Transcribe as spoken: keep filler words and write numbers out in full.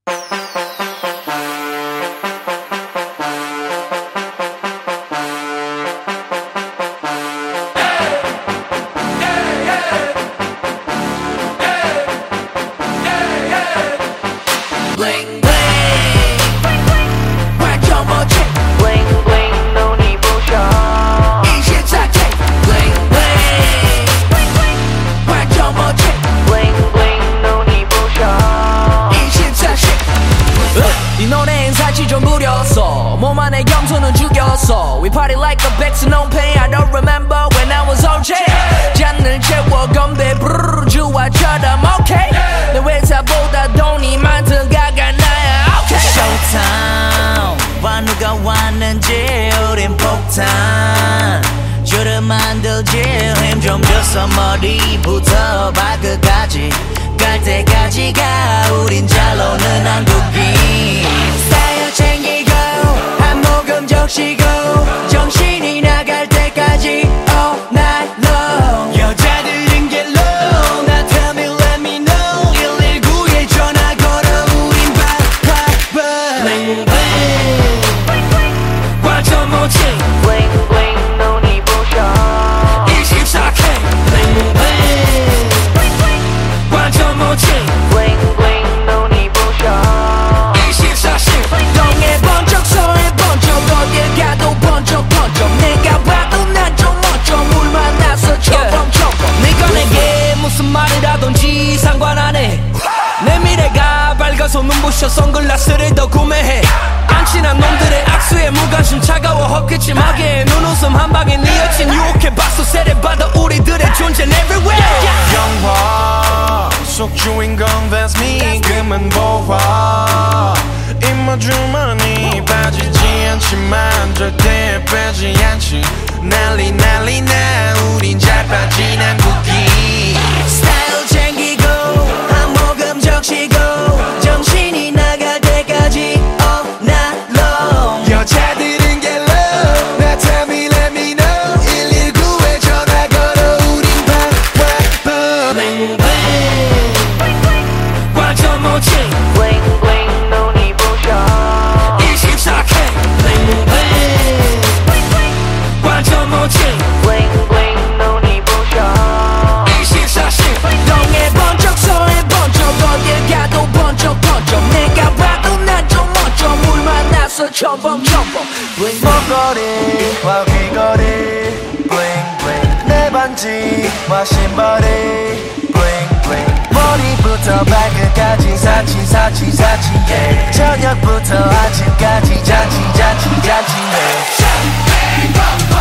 Bling bling 완전 멋진 Bling bling 눈이 부셔 이십사 K Bling bling 완전 멋진 Bling bling 눈이 부셔 이십사 K 이 노래엔 사치 좀 부렸어 몸 안에 염소는 죽였어 We party like a Bex no pain I don't remember when I was on J 잔을 채워 건배 브르르 주화처럼 okay 내 회사보다 돈이 많든 가가 나야 okay Showtime 봐 누가 왔는지 우린 폭탄 줄을 만들지 힘 좀 줘서 머리부터 발끝까지 갈 때까지가 우린 잘 노는 한국인 스타일 챙기고 한 모금 적시고 정신이 나갈 때까지 all night long 여자들은 get low 나 tell me let me know 일일구에 전화 걸어 우린 바빠봐 Bling bling 완전 멋진 Bling bling 눈이 부셔 이십사 K Bling bling 완전 멋진 Bling bling 눈이 부셔 이십사 K 동해 번쩍 서해 번쩍 어딜 가도 번쩍 번쩍 내가 봐도 난 좀 멋져 물 만나서 첨벙첨벙 네가 내게 무슨 말을 하던지 상관 안 해 내 미래가 밝아서 눈부셔 선글라스를 더 구매해 안 친한 놈들의 악수에 무관심 차가워 헛기침하게 눈웃음 한 방에 네 여친 유혹해 박수 세례받아 우리들의 존재는 everywhere 영화 속 주인공 that's me 금은 보화 입모주머니 빠지지 않지만 절대 빼지 않지 난리 난리 나 우린 잘 빠진 한국인 스타일 챙기고 한 모금 적시고 정신이 나갈 때까지 all night long 여자들은 get low 나 tell me let me know 일일구에 전화 걸어 우린 바빠봐 Bling bling 완전 멋진 Bling bling 눈이 부셔 이십사 K Bling bling 완전 멋진 Bling bling 눈이 부셔 이십사 K 동해 번쩍 서해 번쩍 어딜 가도 번쩍 번쩍 내가 봐도 난 좀 멋져 물 만나서 첨벙첨벙 Bling 목걸이와 귀걸이 bling bling 내 반지와 신발이 bling bling 머리부터 발끝까지 사치 사치 사치 yeah. 저녁부터 아침까지 잔치 잔치 잔치 yeah.